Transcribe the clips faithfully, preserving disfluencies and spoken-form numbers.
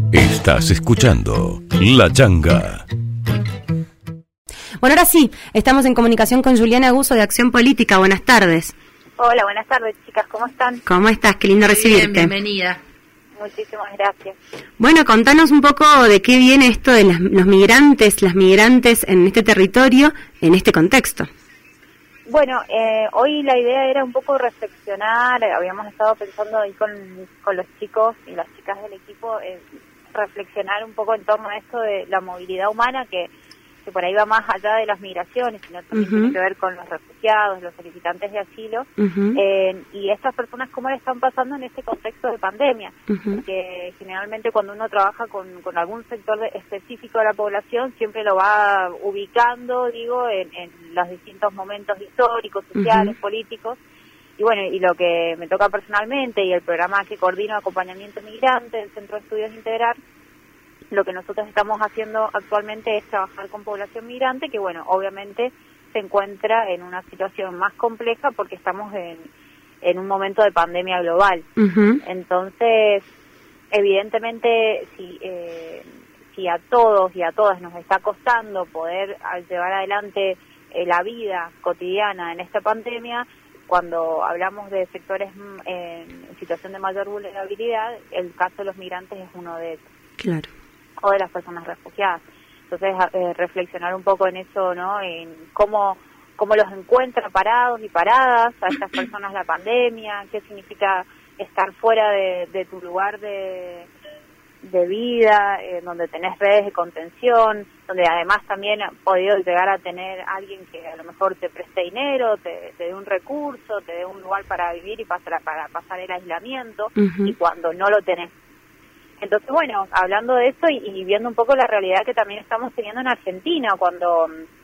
Estás escuchando La Changa. Bueno, ahora sí, estamos en comunicación con Juliana Guzzo de Acción Política. Buenas tardes. Hola, buenas tardes, chicas. ¿Cómo están? ¿Cómo estás? Qué lindo recibirte. Bien, bienvenida. Muchísimas gracias. Bueno, contanos un poco de qué viene esto de las, los migrantes, las migrantes en este territorio, en este contexto. Bueno, eh, hoy la idea era un poco reflexionar, habíamos estado pensando ahí con, con los chicos y las chicas del equipo, eh, reflexionar un poco en torno a esto de la movilidad humana, que, que por ahí va más allá de las migraciones, sino también uh-huh. tiene que ver con los refugiados, los solicitantes de asilo, uh-huh. eh, y estas personas cómo le están pasando en este contexto de pandemia, uh-huh. porque generalmente cuando uno trabaja con, con algún sector de, específico de la población, siempre lo va ubicando, digo, en, en los distintos momentos históricos, sociales, uh-huh. políticos, y bueno, y lo que me toca personalmente, y el programa que coordino acompañamiento migrante del Centro de Estudios Integrar, lo que nosotros estamos haciendo actualmente es trabajar con población migrante, que bueno, obviamente se encuentra en una situación más compleja porque estamos en, en un momento de pandemia global. Uh-huh. Entonces, evidentemente, si, eh, si a todos y a todas nos está costando poder llevar adelante eh, la vida cotidiana en esta pandemia, cuando hablamos de sectores en situación de mayor vulnerabilidad, el caso de los migrantes es uno de ellos. Claro. O de las personas refugiadas. Entonces, eh, reflexionar un poco en eso, ¿no? En cómo, cómo los encuentra parados y paradas a estas personas la pandemia, qué significa estar fuera de, de tu lugar de, de vida, eh, donde tenés redes de contención, donde además también has podido llegar a tener alguien que a lo mejor te preste dinero, te, te dé un recurso, te dé un lugar para vivir y pasar, para pasar el aislamiento, uh-huh. y cuando no lo tenés. Entonces, bueno, hablando de eso y, y viendo un poco la realidad que también estamos teniendo en Argentina, cuando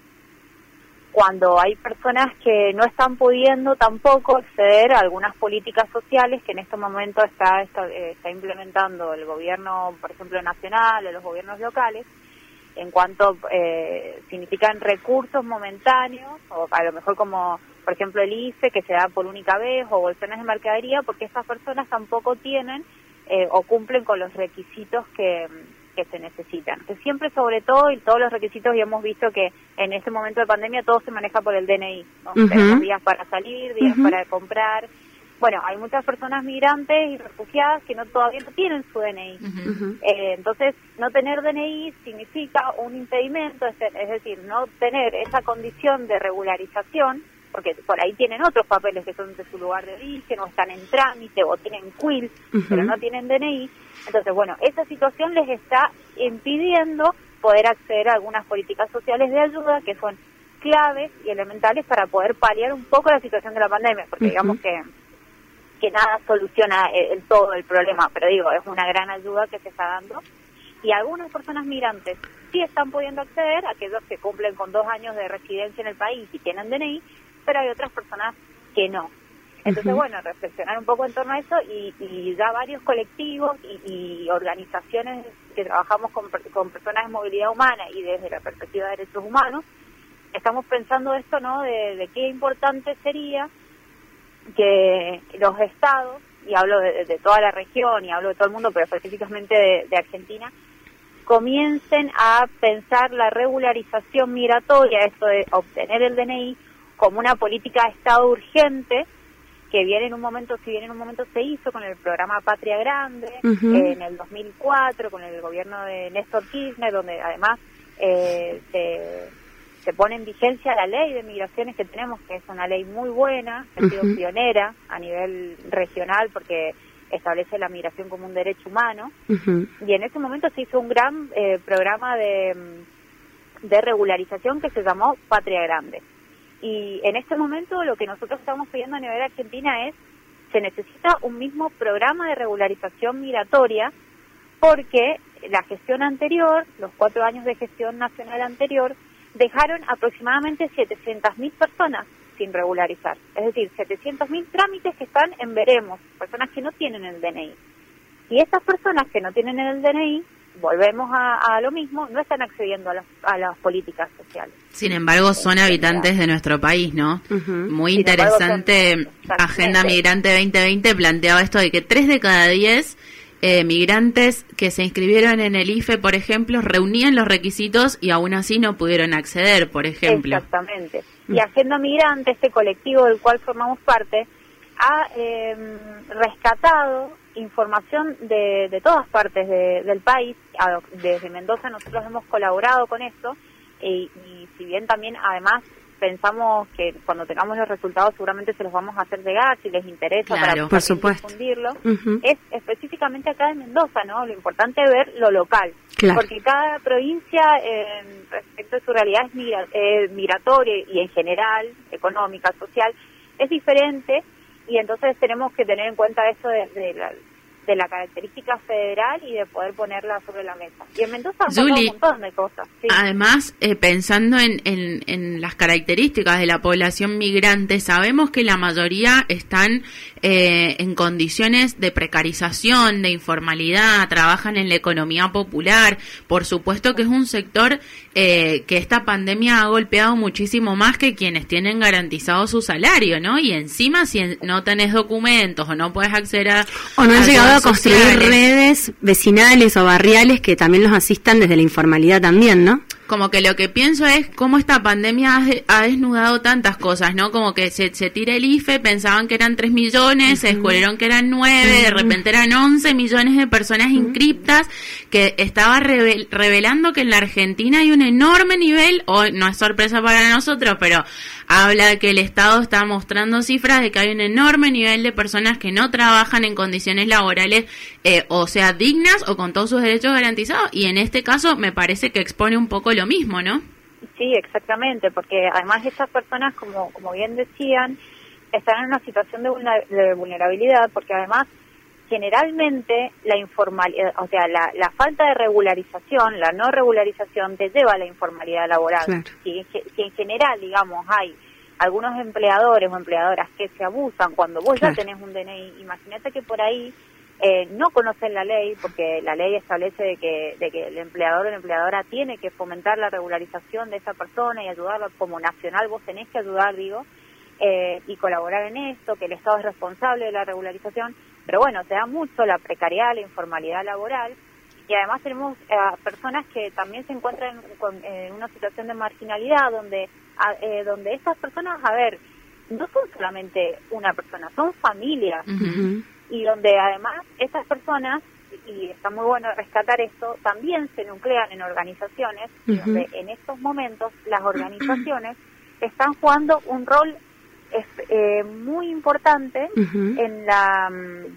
cuando hay personas que no están pudiendo tampoco acceder a algunas políticas sociales que en este momento está, está, está implementando el gobierno, por ejemplo, nacional o los gobiernos locales, en cuanto eh, significan recursos momentáneos, o a lo mejor como, por ejemplo, el I F E, que se da por única vez, o bolsones de mercadería, porque estas personas tampoco tienen Eh, o cumplen con los requisitos que, que se necesitan. Que siempre, sobre todo, y todos los requisitos, y hemos visto que en este momento de pandemia todo se maneja por el D N I, ¿no? Uh-huh. Tenemos días para salir, días uh-huh. para comprar. Bueno, hay muchas personas migrantes y refugiadas que no todavía no tienen su D N I. Uh-huh. Eh, entonces, no tener D N I significa un impedimento, es, es decir, no tener esa condición de regularización, porque por ahí tienen otros papeles que son de su lugar de origen, o están en trámite, o tienen quill, uh-huh. pero no tienen D N I. Entonces, bueno, esa situación les está impidiendo poder acceder a algunas políticas sociales de ayuda que son claves y elementales para poder paliar un poco la situación de la pandemia, porque uh-huh. digamos que que nada soluciona el, el todo el problema, pero digo, es una gran ayuda que se está dando. Y algunas personas migrantes sí están pudiendo acceder, aquellos que cumplen con dos años de residencia en el país y tienen D N I, pero hay otras personas que no. Entonces, uh-huh. bueno, reflexionar un poco en torno a eso, y, y ya varios colectivos y, y organizaciones que trabajamos con, con personas de movilidad humana y desde la perspectiva de derechos humanos, estamos pensando esto, ¿no?, de, de qué importante sería que los estados, y hablo de, de toda la región y hablo de todo el mundo, pero específicamente de, de Argentina, comiencen a pensar la regularización migratoria, esto de obtener el D N I, como una política de Estado urgente, que viene en un momento, si bien en un momento se hizo con el programa Patria Grande, uh-huh. eh, en el dos mil cuatro, con el gobierno de Néstor Kirchner, donde además eh, se, se pone en vigencia la ley de migraciones que tenemos, que es una ley muy buena, que ha sido uh-huh. pionera a nivel regional, porque establece la migración como un derecho humano, uh-huh. y en ese momento se hizo un gran eh, programa de, de regularización que se llamó Patria Grande. Y en este momento lo que nosotros estamos pidiendo a nivel de Argentina es, se necesita un mismo programa de regularización migratoria, porque la gestión anterior, los cuatro años de gestión nacional anterior, dejaron aproximadamente setecientas mil personas sin regularizar. Es decir, setecientos mil trámites que están en veremos, personas que no tienen el D N I. Y estas personas que no tienen el D N I, volvemos a, a lo mismo, no están accediendo a las, a las políticas sociales. Sin embargo, son habitantes de nuestro país, ¿no? Uh-huh. Muy Sin interesante. Embargo, son, Agenda Migrante veinte veinte planteaba esto de que tres de cada diez eh, migrantes que se inscribieron en el I F E, por ejemplo, reunían los requisitos y aún así no pudieron acceder, por ejemplo. Exactamente. Y Agenda Migrante, este colectivo del cual formamos parte, ha eh, rescatado información de, de todas partes de, del país. Desde Mendoza nosotros hemos colaborado con esto y, y si bien también además pensamos que cuando tengamos los resultados seguramente se los vamos a hacer llegar si les interesa, claro, para por supuesto. difundirlo, Uh-huh. es específicamente acá en Mendoza, ¿no? Lo importante es ver lo local, claro. porque cada provincia eh, respecto a su realidad es migra- eh, migratoria y en general, económica, social, es diferente. Y entonces tenemos que tener en cuenta eso de, de, la, de la característica federal y de poder ponerla sobre la mesa. Y en Mendoza han Julie, un montón de cosas. Sí. Además, eh, pensando en, en, en las características de la población migrante, sabemos que la mayoría están eh, en condiciones de precarización, de informalidad, trabajan en la economía popular. Por supuesto que es un sector eh, que esta pandemia ha golpeado muchísimo más que quienes tienen garantizado su salario, ¿no? Y encima, si no tenés documentos o no puedes acceder a... O no han a llegado a ayudas construir sociales, redes vecinales o barriales que también los asistan desde la informalidad también, ¿no? Como que lo que pienso es cómo esta pandemia ha, ha desnudado tantas cosas, ¿no? Como que se, se tira el I F E, pensaban que eran tres millones, uh-huh. se descubrieron que eran nueve, uh-huh. de repente eran once millones de personas uh-huh. inscriptas, que estaba revel, revelando que en la Argentina hay un enorme nivel, o no es sorpresa para nosotros, pero habla de que el Estado está mostrando cifras de que hay un enorme nivel de personas que no trabajan en condiciones laborales, eh, o sea, dignas o con todos sus derechos garantizados, y en este caso me parece que expone un poco lo mismo, ¿no? Sí, exactamente, porque además estas personas, como como bien decían, están en una situación de, vulner- de vulnerabilidad, porque además generalmente la informalidad, o sea, la, la falta de regularización, la no regularización te lleva a la informalidad laboral. Claro. Si, si en general, digamos, hay algunos empleadores o empleadoras que se abusan cuando vos claro. ya tenés un D N I, imagínate que por ahí eh, no conocen la ley, porque la ley establece de que, de que el empleador o la empleadora tiene que fomentar la regularización de esa persona y ayudarlo como nacional, vos tenés que ayudar, digo, eh, y colaborar en esto, que el Estado es responsable de la regularización. Pero bueno, se da mucho la precariedad, la informalidad laboral, y además tenemos eh, personas que también se encuentran con, en una situación de marginalidad, donde a, eh, donde estas personas, a ver, no son solamente una persona, son familias, Uh-huh. y donde además estas personas, y está muy bueno rescatar esto, también se nuclean en organizaciones, Uh-huh. y donde en estos momentos las organizaciones están jugando un rol es eh, muy importante Uh-huh. en la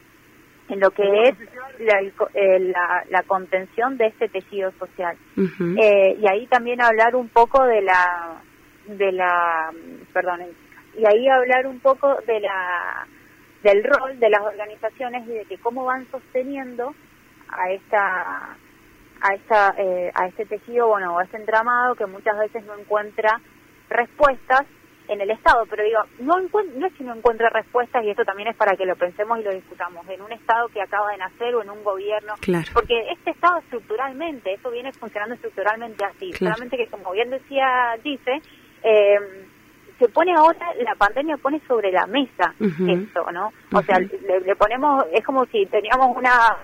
en lo que es la, eh, la, la contención de este tejido social. Uh-huh. Eh, y ahí también hablar un poco de la de la perdón y ahí hablar un poco de la del rol de las organizaciones y de que cómo van sosteniendo a esta a esta eh, a este tejido, bueno, a este entramado que muchas veces no encuentra respuestas en el Estado, pero digo, no, encuent- no es que no encuentre respuestas, y esto también es para que lo pensemos y lo discutamos, en un Estado que acaba de nacer o en un gobierno, claro. porque este Estado estructuralmente, eso viene funcionando estructuralmente así, claro. solamente que como bien decía Gise, eh, se pone ahora, la pandemia pone sobre la mesa uh-huh. esto, ¿no? O uh-huh. sea, le, le ponemos, es como si teníamos una...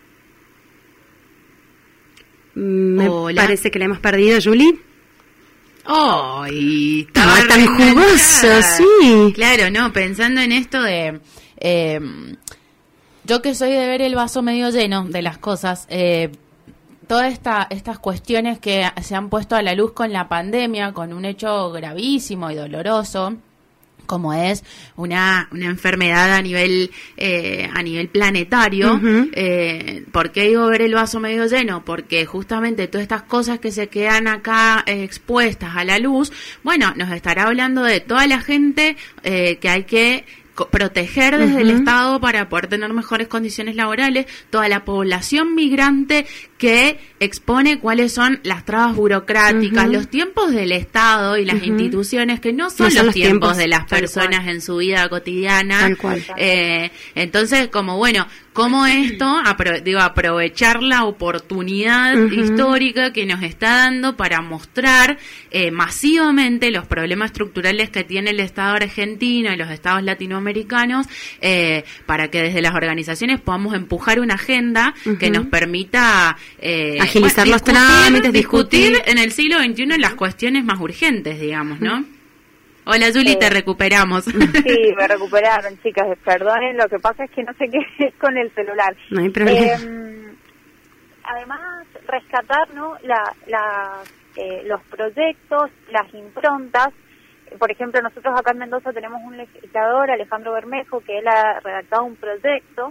Me Hola. parece que la hemos perdido, Julie. ¡Ay! No, estaba tan jugoso, reenganchada. sí. Claro, no, pensando en esto de... Eh, yo que soy de ver el vaso medio lleno de las cosas, eh, todas esta, estas cuestiones que se han puesto a la luz con la pandemia, con un hecho gravísimo y doloroso, como es una, una enfermedad a nivel eh, a nivel planetario. Uh-huh. eh, ¿Por qué digo ver el vaso medio lleno? Porque justamente todas estas cosas que se quedan acá eh, expuestas a la luz, bueno, nos estará hablando de toda la gente eh, que hay que co- proteger desde Uh-huh. el Estado para poder tener mejores condiciones laborales, toda la población migrante que expone cuáles son las trabas burocráticas, Uh-huh. los tiempos del Estado y las Uh-huh. instituciones que no son, No son los, los tiempos, tiempos, de las tal personas cual. en su vida cotidiana. Tal cual. Eh, entonces, como bueno, cómo esto, apro digo, aprovechar la oportunidad uh-huh. histórica que nos está dando para mostrar eh, masivamente los problemas estructurales que tiene el Estado argentino y los estados latinoamericanos, eh, para que desde las organizaciones podamos empujar una agenda uh-huh. que nos permita eh, agilizar bueno, los trámites, discutir, discutir en el siglo veintiuno las cuestiones más urgentes, digamos, ¿no? Hola, Juli, eh, te recuperamos. Sí, me recuperaron, chicas, perdonen, lo que pasa es que no sé qué es con el celular. No hay problema. Eh, además, rescatar, ¿no?, la, la, eh, los proyectos, las improntas. Por ejemplo, nosotros acá en Mendoza tenemos un legislador, Alejandro Bermejo, que él ha redactado un proyecto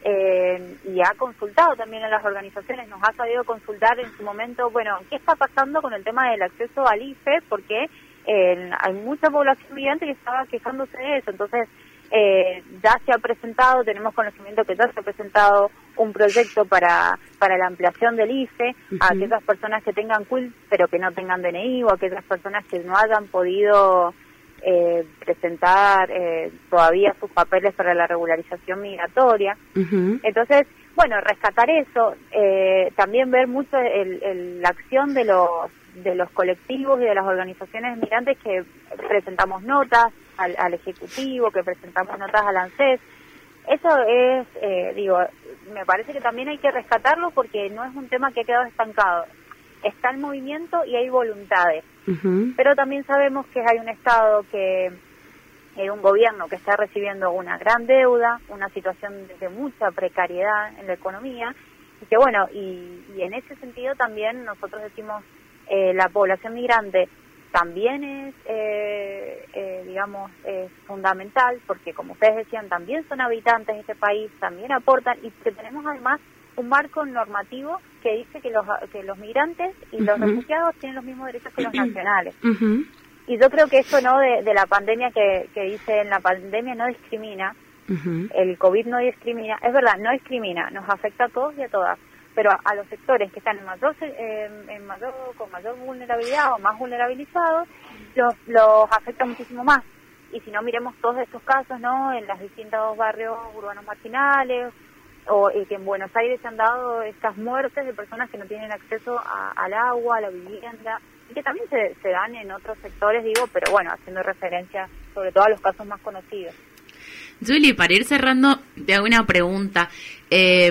eh, y ha consultado también a las organizaciones, nos ha sabido consultar en su momento, bueno, ¿qué está pasando con el tema del acceso al I F E? Porque Eh, hay mucha población migrante que estaba quejándose de eso, entonces eh, ya se ha presentado, tenemos conocimiento que ya se ha presentado un proyecto para para la ampliación del I F E uh-huh. a aquellas personas que tengan C U I L pero que no tengan D N I, o aquellas personas que no hayan podido eh, presentar eh, todavía sus papeles para la regularización migratoria. Uh-huh. Entonces, bueno, rescatar eso, eh, también ver mucho el, el, la acción de los de los colectivos y de las organizaciones migrantes, que presentamos notas al, al Ejecutivo, que presentamos notas al ANSES. Eso es, eh, digo, me parece que también hay que rescatarlo porque no es un tema que ha quedado estancado. Está en movimiento y hay voluntades. Uh-huh. Pero también sabemos que hay un Estado que, eh, un gobierno que está recibiendo una gran deuda, una situación de mucha precariedad en la economía, y que bueno, y, y en ese sentido también nosotros decimos, Eh, la población migrante también es, eh, eh, digamos, es fundamental, porque como ustedes decían, también son habitantes de este país, también aportan, y que tenemos además un marco normativo que dice que los que los migrantes y uh-huh. los refugiados tienen los mismos derechos que los nacionales. Uh-huh. Y yo creo que eso, ¿no?, de, de la pandemia que, que dice, en la pandemia no discrimina, uh-huh. el COVID no discrimina, es verdad, no discrimina, nos afecta a todos y a todas, pero a, a los sectores que están en mayor, eh, en mayor con mayor vulnerabilidad o más vulnerabilizados, los, los afecta muchísimo más. Y si no, miremos todos estos casos, ¿no?, en los distintos barrios urbanos marginales, o eh, que en Buenos Aires se han dado estas muertes de personas que no tienen acceso a, al agua, a la vivienda, y que también se, se dan en otros sectores, digo, pero bueno, haciendo referencia sobre todo a los casos más conocidos. Juli, para ir cerrando, te hago una pregunta. Eh,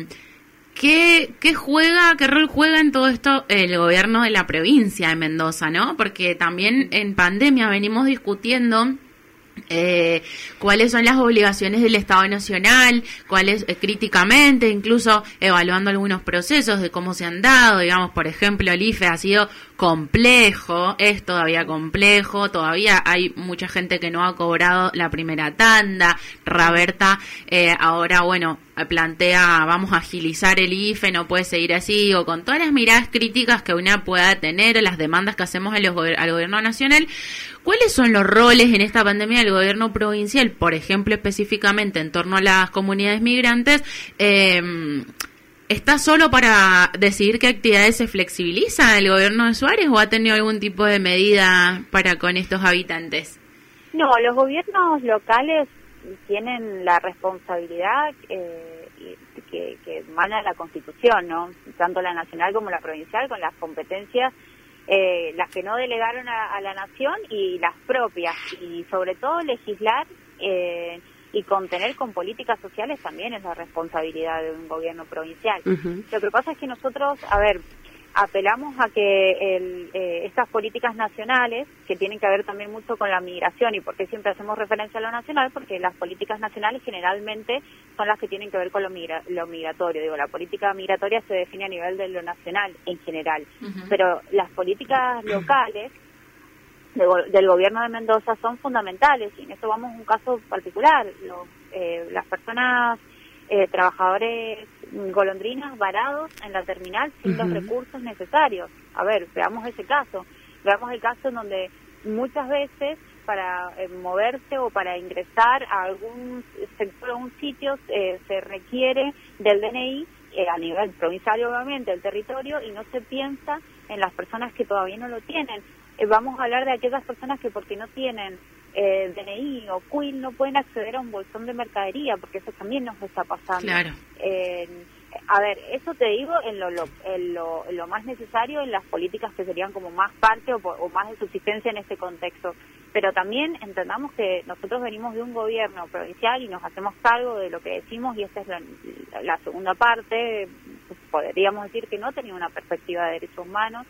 ¿Qué, ¿Qué juega, qué rol juega en todo esto el gobierno de la provincia de Mendoza, no? Porque también en pandemia venimos discutiendo eh, cuáles son las obligaciones del Estado Nacional, cuáles eh, críticamente, incluso evaluando algunos procesos de cómo se han dado, digamos, por ejemplo, el I F E ha sido complejo, es todavía complejo, todavía hay mucha gente que no ha cobrado la primera tanda. Raberta eh, ahora, bueno, plantea, vamos a agilizar el I F E, no puede seguir así, o con todas las miradas críticas que una pueda tener, las demandas que hacemos a los, al gobierno nacional. ¿Cuáles son los roles en esta pandemia del gobierno provincial, por ejemplo, específicamente en torno a las comunidades migrantes? Eh, ¿Está solo para decidir qué actividades se flexibiliza el gobierno de Suárez o ha tenido algún tipo de medida para con estos habitantes? No, los gobiernos locales tienen la responsabilidad eh, que, que emana la Constitución, ¿no? Tanto la nacional como la provincial, con las competencias, eh, las que no delegaron a, a la nación y las propias, y sobre todo legislar eh, y contener con políticas sociales también es la responsabilidad de un gobierno provincial. Uh-huh. Lo que pasa es que nosotros, a ver, apelamos a que el, eh, estas políticas nacionales, que tienen que ver también mucho con la migración, y por qué siempre hacemos referencia a lo nacional, porque las políticas nacionales generalmente son las que tienen que ver con lo, migra lo migratorio. Digo, la política migratoria se define a nivel de lo nacional en general, uh-huh. pero las políticas locales de, del gobierno de Mendoza son fundamentales, y en esto vamos a un caso particular. Los, eh, las personas, eh, trabajadores golondrinas varados en la terminal sin uh-huh. los recursos necesarios. A ver, veamos ese caso. Veamos el caso en donde muchas veces para eh, moverse o para ingresar a algún sector o un sitio eh, se requiere del D N I eh, a nivel provincial, obviamente, del territorio, y no se piensa en las personas que todavía no lo tienen. Eh, vamos a hablar de aquellas personas que porque no tienen eh, D N I o Q I L no pueden acceder a un bolsón de mercadería, porque eso también nos está pasando. Claro. Eh, a ver, eso te digo en lo, lo, en lo, en lo más necesario, en las políticas que serían como más parte o, o más de subsistencia en este contexto. Pero también entendamos que nosotros venimos de un gobierno provincial y nos hacemos cargo de lo que decimos, y esta es la, la segunda parte, podríamos decir que no tenía una perspectiva de derechos humanos,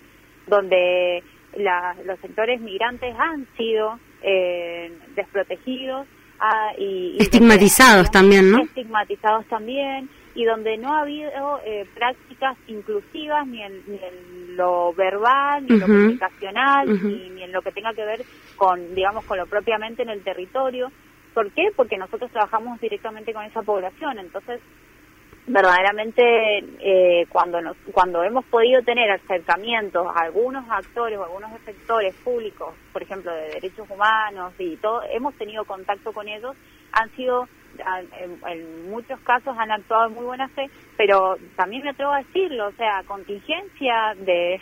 donde la, los sectores migrantes han sido eh, desprotegidos ah, y, y estigmatizados donde, también, ¿no? Estigmatizados también, y donde no ha habido eh, prácticas inclusivas ni en, ni en lo verbal, ni en uh-huh. lo comunicacional, uh-huh. ni, ni en lo que tenga que ver con, digamos, con lo propiamente en el territorio. ¿Por qué? Porque nosotros trabajamos directamente con esa población, entonces verdaderamente eh, cuando nos, cuando hemos podido tener acercamientos a algunos actores o algunos sectores públicos, por ejemplo de derechos humanos y todo, hemos tenido contacto con ellos, han sido en, en muchos casos han actuado en muy buena fe, pero también me atrevo a decirlo, o sea, contingencia de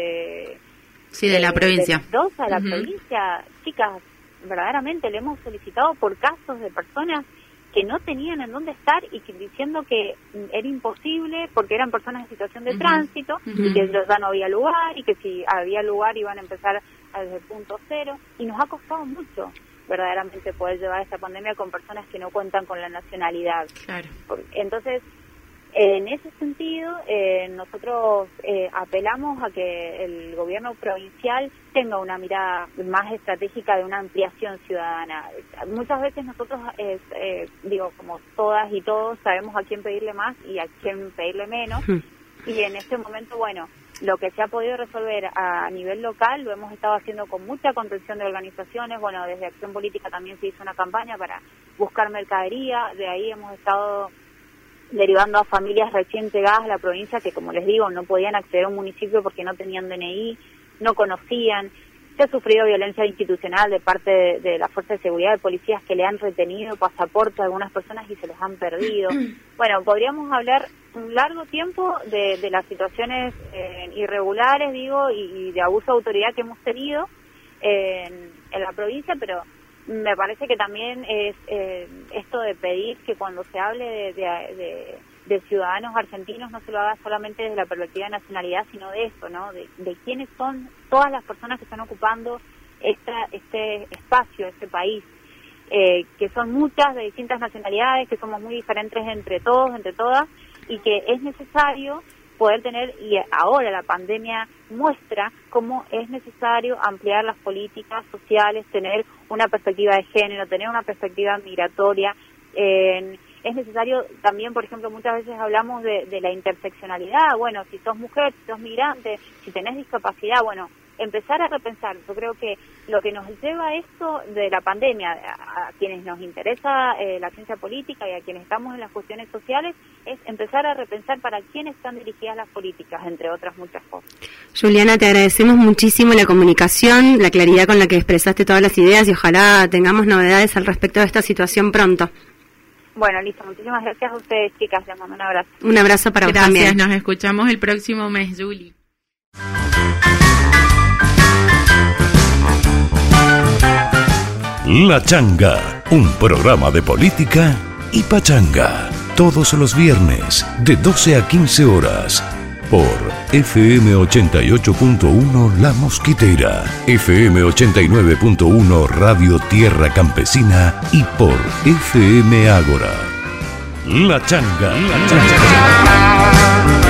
de sí de, de la provincia de Mendoza, de la uh-huh. provincia, chicas, verdaderamente le hemos solicitado por casos de personas que no tenían en dónde estar y que diciendo que era imposible porque eran personas en situación de uh-huh. tránsito uh-huh. y que ya no había lugar y que si había lugar iban a empezar desde el punto cero, y nos ha costado mucho verdaderamente poder llevar esta pandemia con personas que no cuentan con la nacionalidad. Claro. Entonces, en ese sentido, eh, nosotros eh, apelamos a que el gobierno provincial tenga una mirada más estratégica de una ampliación ciudadana. Muchas veces nosotros, eh, eh, digo, como todas y todos, sabemos a quién pedirle más y a quién pedirle menos, hmm. y en este momento, bueno, lo que se ha podido resolver a nivel local lo hemos estado haciendo con mucha contención de organizaciones. Bueno, desde Acción Política también se hizo una campaña para buscar mercadería, de ahí hemos estado derivando a familias recién llegadas a la provincia que, como les digo, no podían acceder a un municipio porque no tenían D N I, no conocían. Se ha sufrido violencia institucional de parte de, de la Fuerza de Seguridad, de policías que le han retenido pasaportes a algunas personas y se los han perdido. Bueno, podríamos hablar un largo tiempo de, de las situaciones eh, irregulares, digo, y, y de abuso de autoridad que hemos tenido en, en la provincia, pero me parece que también es eh, esto de pedir que cuando se hable de, de, de, de ciudadanos argentinos no se lo haga solamente desde la perspectiva de nacionalidad, sino de esto, ¿no? De, de quiénes son todas las personas que están ocupando esta, este espacio, este país, eh, que son muchas de distintas nacionalidades, que somos muy diferentes entre todos, entre todas, y que es necesario poder tener, y ahora la pandemia muestra cómo es necesario ampliar las políticas sociales, tener una perspectiva de género, tener una perspectiva migratoria. Eh, es necesario también, por ejemplo, muchas veces hablamos de, de la interseccionalidad. Bueno, si sos mujer, si sos migrante, si tenés discapacidad, bueno, empezar a repensar. Yo creo que lo que nos lleva a esto de la pandemia, a, a quienes nos interesa eh, la ciencia política y a quienes estamos en las cuestiones sociales, es empezar a repensar para quién están dirigidas las políticas, entre otras muchas cosas. Juliana, te agradecemos muchísimo la comunicación, la claridad con la que expresaste todas las ideas, y ojalá tengamos novedades al respecto de esta situación pronto. Bueno, listo. Muchísimas gracias a ustedes, chicas. Les mando un abrazo. Un abrazo para gracias, vos también. Nos escuchamos el próximo mes, Juli. La Changa, un programa de política y pachanga. Todos los viernes, de doce a quince horas. Por F M ochenta y ocho punto uno La Mosquitera, F M ochenta y nueve punto uno Radio Tierra Campesina y por F M Ágora. La Changa. La Changa.